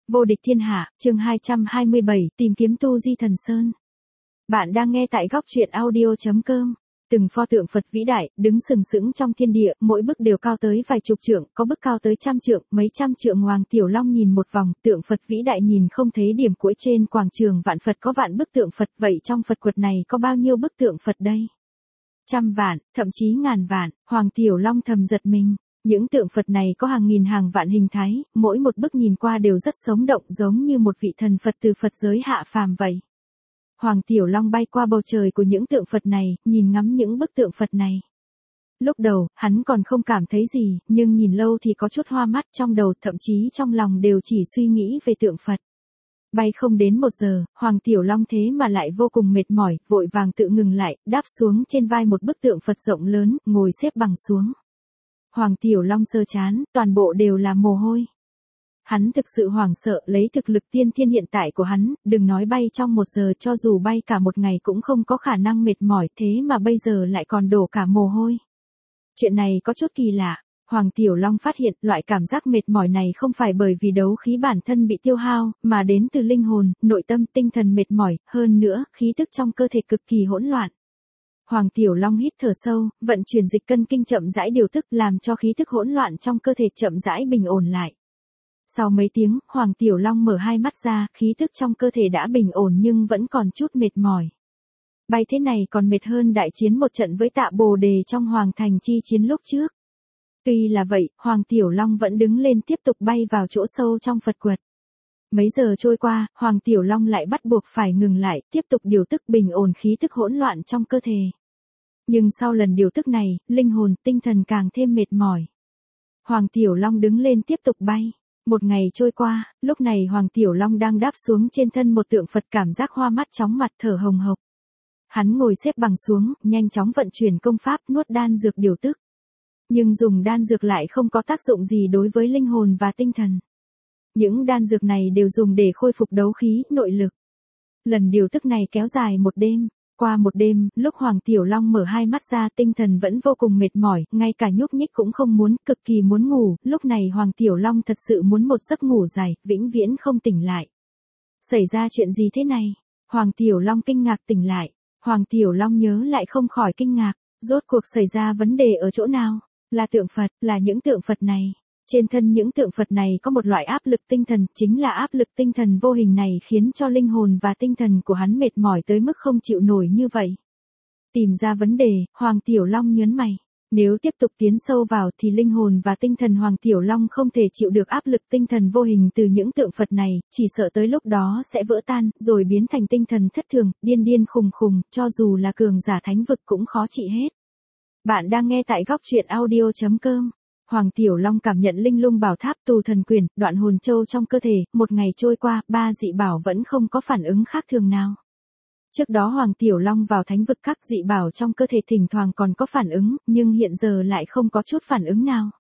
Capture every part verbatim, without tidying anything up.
Vô địch thiên hạ, chương hai trăm hai mươi bảy, tìm kiếm tu di thần sơn. Bạn đang nghe tại góc truyện audio chấm com. Từng pho tượng Phật vĩ đại, đứng sừng sững trong thiên địa, mỗi bức đều cao tới vài chục trượng, có bức cao tới trăm trượng, mấy trăm trượng. Hoàng Tiểu Long nhìn một vòng, tượng Phật vĩ đại nhìn không thấy điểm cuối. Trên quảng trường vạn Phật có vạn bức tượng Phật, vậy trong Phật quật này có bao nhiêu bức tượng Phật đây? Trăm vạn, thậm chí ngàn vạn. Hoàng Tiểu Long thầm giật mình. Những tượng Phật này có hàng nghìn hàng vạn hình thái, mỗi một bức nhìn qua đều rất sống động, giống như một vị thần Phật từ Phật giới hạ phàm vậy. Hoàng Tiểu Long bay qua bầu trời của những tượng Phật này, nhìn ngắm những bức tượng Phật này. Lúc đầu, hắn còn không cảm thấy gì, nhưng nhìn lâu thì có chút hoa mắt trong đầu, thậm chí trong lòng đều chỉ suy nghĩ về tượng Phật. Bay không đến một giờ, Hoàng Tiểu Long thế mà lại vô cùng mệt mỏi, vội vàng tự ngừng lại, đáp xuống trên vai một bức tượng Phật rộng lớn, ngồi xếp bằng xuống. Hoàng Tiểu Long sơ chán, toàn bộ đều là mồ hôi. Hắn thực sự hoảng sợ, lấy thực lực tiên thiên hiện tại của hắn, đừng nói bay trong một giờ, cho dù bay cả một ngày cũng không có khả năng mệt mỏi, thế mà bây giờ lại còn đổ cả mồ hôi. Chuyện này có chút kỳ lạ. Hoàng Tiểu Long phát hiện loại cảm giác mệt mỏi này không phải bởi vì đấu khí bản thân bị tiêu hao, mà đến từ linh hồn, nội tâm, tinh thần mệt mỏi, hơn nữa, khí tức trong cơ thể cực kỳ hỗn loạn. Hoàng Tiểu Long hít thở sâu, vận chuyển dịch cân kinh chậm rãi điều tức, làm cho khí thức hỗn loạn trong cơ thể chậm rãi bình ổn lại. Sau mấy tiếng, Hoàng Tiểu Long mở hai mắt ra, khí thức trong cơ thể đã bình ổn nhưng vẫn còn chút mệt mỏi. Bay thế này còn mệt hơn đại chiến một trận với Tạ Bồ Đề trong Hoàng Thành chi chiến lúc trước. Tuy là vậy, Hoàng Tiểu Long vẫn đứng lên tiếp tục bay vào chỗ sâu trong Phật quật. Mấy giờ trôi qua, Hoàng Tiểu Long lại bắt buộc phải ngừng lại, tiếp tục điều tức bình ổn khí thức hỗn loạn trong cơ thể. Nhưng sau lần điều tức này, linh hồn, tinh thần càng thêm mệt mỏi. Hoàng Tiểu Long đứng lên tiếp tục bay. Một ngày trôi qua, lúc này Hoàng Tiểu Long đang đáp xuống trên thân một tượng Phật, cảm giác hoa mắt chóng mặt, thở hồng hộc. Hắn ngồi xếp bằng xuống, nhanh chóng vận chuyển công pháp, nuốt đan dược điều tức. Nhưng dùng đan dược lại không có tác dụng gì đối với linh hồn và tinh thần. Những đan dược này đều dùng để khôi phục đấu khí, nội lực. Lần điều tức này kéo dài một đêm. Qua một đêm, lúc Hoàng Tiểu Long mở hai mắt ra, tinh thần vẫn vô cùng mệt mỏi, ngay cả nhúc nhích cũng không muốn, cực kỳ muốn ngủ. Lúc này Hoàng Tiểu Long thật sự muốn một giấc ngủ dài, vĩnh viễn không tỉnh lại. Xảy ra chuyện gì thế này? Hoàng Tiểu Long kinh ngạc tỉnh lại. Hoàng Tiểu Long nhớ lại không khỏi kinh ngạc. Rốt cuộc xảy ra vấn đề ở chỗ nào? Là tượng Phật, là những tượng Phật này. Trên thân những tượng Phật này có một loại áp lực tinh thần, chính là áp lực tinh thần vô hình này khiến cho linh hồn và tinh thần của hắn mệt mỏi tới mức không chịu nổi như vậy. Tìm ra vấn đề, Hoàng Tiểu Long nhớn mày. Nếu tiếp tục tiến sâu vào thì linh hồn và tinh thần Hoàng Tiểu Long không thể chịu được áp lực tinh thần vô hình từ những tượng Phật này, chỉ sợ tới lúc đó sẽ vỡ tan, rồi biến thành tinh thần thất thường, điên điên khùng khùng, cho dù là cường giả thánh vực cũng khó trị hết. Bạn đang nghe tại góc truyện audio chấm com. Hoàng Tiểu Long cảm nhận linh lung bảo tháp, tù thần quyền, đoạn hồn châu trong cơ thể, một ngày trôi qua, ba dị bảo vẫn không có phản ứng khác thường nào. Trước đó Hoàng Tiểu Long vào thánh vực, các dị bảo trong cơ thể thỉnh thoảng còn có phản ứng, nhưng hiện giờ lại không có chút phản ứng nào.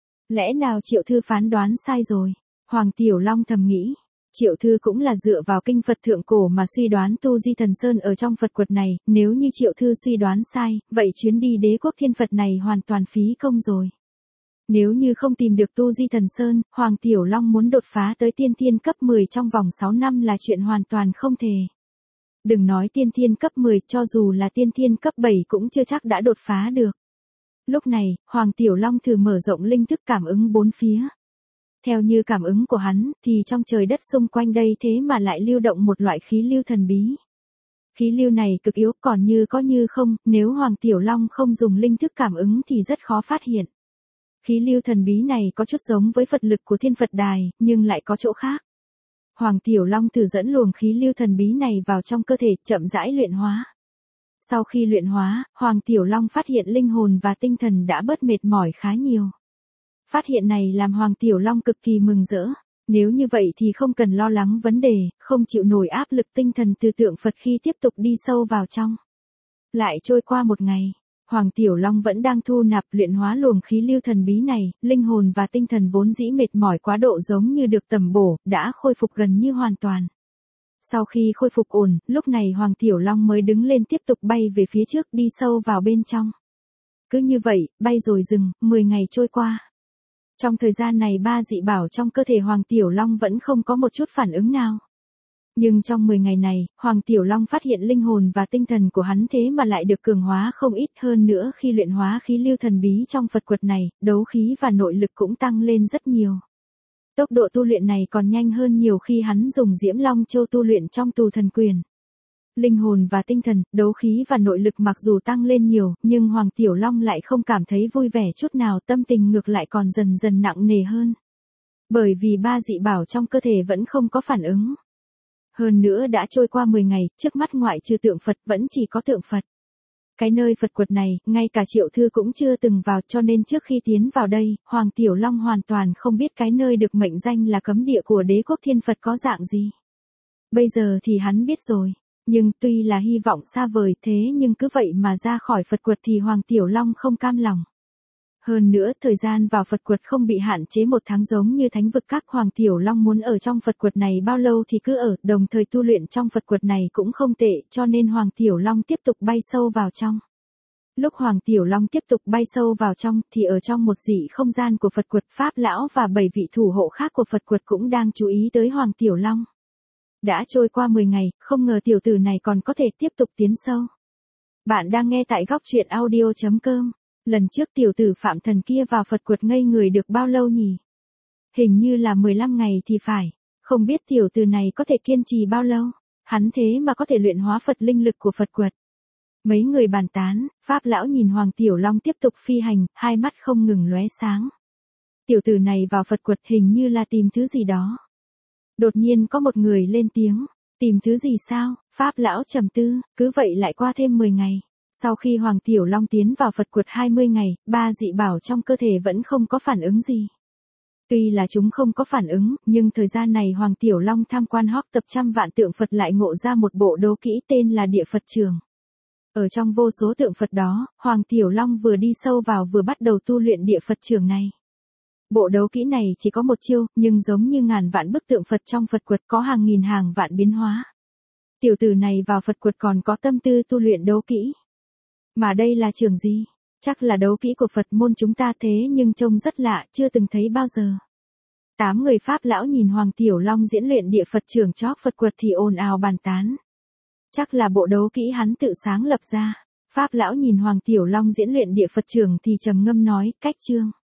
Lẽ nào Triệu Thư phán đoán sai rồi? Hoàng Tiểu Long thầm nghĩ. Triệu Thư cũng là dựa vào kinh Phật thượng cổ mà suy đoán tu di thần sơn ở trong Phật quật này, nếu như Triệu Thư suy đoán sai, vậy chuyến đi đế quốc thiên Phật này hoàn toàn phí công rồi. Nếu như không tìm được tu di thần sơn, Hoàng Tiểu Long muốn đột phá tới tiên thiên cấp mười trong vòng sáu năm là chuyện hoàn toàn không thể. Đừng nói tiên thiên cấp mười, cho dù là tiên thiên cấp bảy cũng chưa chắc đã đột phá được. Lúc này, Hoàng Tiểu Long thử mở rộng linh thức cảm ứng bốn phía. Theo như cảm ứng của hắn, thì trong trời đất xung quanh đây thế mà lại lưu động một loại khí lưu thần bí. Khí lưu này cực yếu, còn như có như không, nếu Hoàng Tiểu Long không dùng linh thức cảm ứng thì rất khó phát hiện. Khí lưu thần bí này có chút giống với Phật lực của Thiên Phật Đài, nhưng lại có chỗ khác. Hoàng Tiểu Long thử dẫn luồng khí lưu thần bí này vào trong cơ thể, chậm rãi luyện hóa. Sau khi luyện hóa, Hoàng Tiểu Long phát hiện linh hồn và tinh thần đã bớt mệt mỏi khá nhiều. Phát hiện này làm Hoàng Tiểu Long cực kỳ mừng rỡ. Nếu như vậy thì không cần lo lắng vấn đề, không chịu nổi áp lực tinh thần từ tượng Phật khi tiếp tục đi sâu vào trong. Lại trôi qua một ngày. Hoàng Tiểu Long vẫn đang thu nạp luyện hóa luồng khí lưu thần bí này, linh hồn và tinh thần vốn dĩ mệt mỏi quá độ giống như được tẩm bổ, đã khôi phục gần như hoàn toàn. Sau khi khôi phục ổn, lúc này Hoàng Tiểu Long mới đứng lên tiếp tục bay về phía trước, đi sâu vào bên trong. Cứ như vậy, bay rồi dừng, mười ngày trôi qua. Trong thời gian này ba dị bảo trong cơ thể Hoàng Tiểu Long vẫn không có một chút phản ứng nào. Nhưng trong mười ngày này, Hoàng Tiểu Long phát hiện linh hồn và tinh thần của hắn thế mà lại được cường hóa không ít hơn nữa khi luyện hóa khí lưu thần bí trong Phật quật này, đấu khí và nội lực cũng tăng lên rất nhiều. Tốc độ tu luyện này còn nhanh hơn nhiều khi hắn dùng Diễm Long Châu tu luyện trong tù thần quyền. Linh hồn và tinh thần, đấu khí và nội lực mặc dù tăng lên nhiều, nhưng Hoàng Tiểu Long lại không cảm thấy vui vẻ chút nào, tâm tình ngược lại còn dần dần nặng nề hơn. Bởi vì ba dị bảo trong cơ thể vẫn không có phản ứng. Hơn nữa đã trôi qua mười ngày, trước mắt ngoại trừ tượng Phật vẫn chỉ có tượng Phật. Cái nơi Phật quật này, ngay cả Triệu Thư cũng chưa từng vào, cho nên trước khi tiến vào đây, Hoàng Tiểu Long hoàn toàn không biết cái nơi được mệnh danh là cấm địa của đế quốc thiên Phật có dạng gì. Bây giờ thì hắn biết rồi. Nhưng tuy là hy vọng xa vời thế nhưng cứ vậy mà ra khỏi Phật quật thì Hoàng Tiểu Long không cam lòng. Hơn nữa, thời gian vào Phật quật không bị hạn chế một tháng giống như thánh vực các. Hoàng Tiểu Long muốn ở trong Phật quật này bao lâu thì cứ ở, đồng thời tu luyện trong Phật quật này cũng không tệ, cho nên Hoàng Tiểu Long tiếp tục bay sâu vào trong. Lúc Hoàng Tiểu Long tiếp tục bay sâu vào trong thì ở trong một dị không gian của Phật quật, Pháp Lão và bảy vị thủ hộ khác của Phật quật cũng đang chú ý tới Hoàng Tiểu Long. Đã trôi qua mười ngày, không ngờ tiểu tử này còn có thể tiếp tục tiến sâu. Bạn đang nghe tại góc truyện audio chấm com. Lần trước tiểu tử Phạm Thần kia vào Phật quật ngây người được bao lâu nhỉ? Hình như là mười lăm ngày thì phải. Không biết tiểu tử này có thể kiên trì bao lâu. Hắn thế mà có thể luyện hóa Phật linh lực của Phật quật. Mấy người bàn tán, Pháp Lão nhìn Hoàng Tiểu Long tiếp tục phi hành, hai mắt không ngừng lóe sáng. Tiểu tử này vào Phật quật hình như là tìm thứ gì đó. Đột nhiên có một người lên tiếng, tìm thứ gì sao? Pháp Lão trầm tư, cứ vậy lại qua thêm mười ngày. Sau khi Hoàng Tiểu Long tiến vào Phật quật hai mươi ngày, ba dị bảo trong cơ thể vẫn không có phản ứng gì. Tuy là chúng không có phản ứng, nhưng thời gian này Hoàng Tiểu Long tham quan hót tập trăm vạn tượng Phật lại ngộ ra một bộ đấu kỹ tên là Địa Phật Trường. Ở trong vô số tượng Phật đó, Hoàng Tiểu Long vừa đi sâu vào vừa bắt đầu tu luyện Địa Phật Trường này. Bộ đấu kỹ này chỉ có một chiêu, nhưng giống như ngàn vạn bức tượng Phật trong Phật quật có hàng nghìn hàng vạn biến hóa. Tiểu tử này vào Phật quật còn có tâm tư tu luyện đấu kỹ. Mà đây là trường gì? Chắc là đấu kỹ của Phật môn chúng ta thế nhưng trông rất lạ, chưa từng thấy bao giờ. Tám người Pháp Lão nhìn Hoàng Tiểu Long diễn luyện Địa Phật Trường chóp Phật quật thì ồn ào bàn tán. Chắc là bộ đấu kỹ hắn tự sáng lập ra. Pháp Lão nhìn Hoàng Tiểu Long diễn luyện Địa Phật Trường thì trầm ngâm nói, cách chương.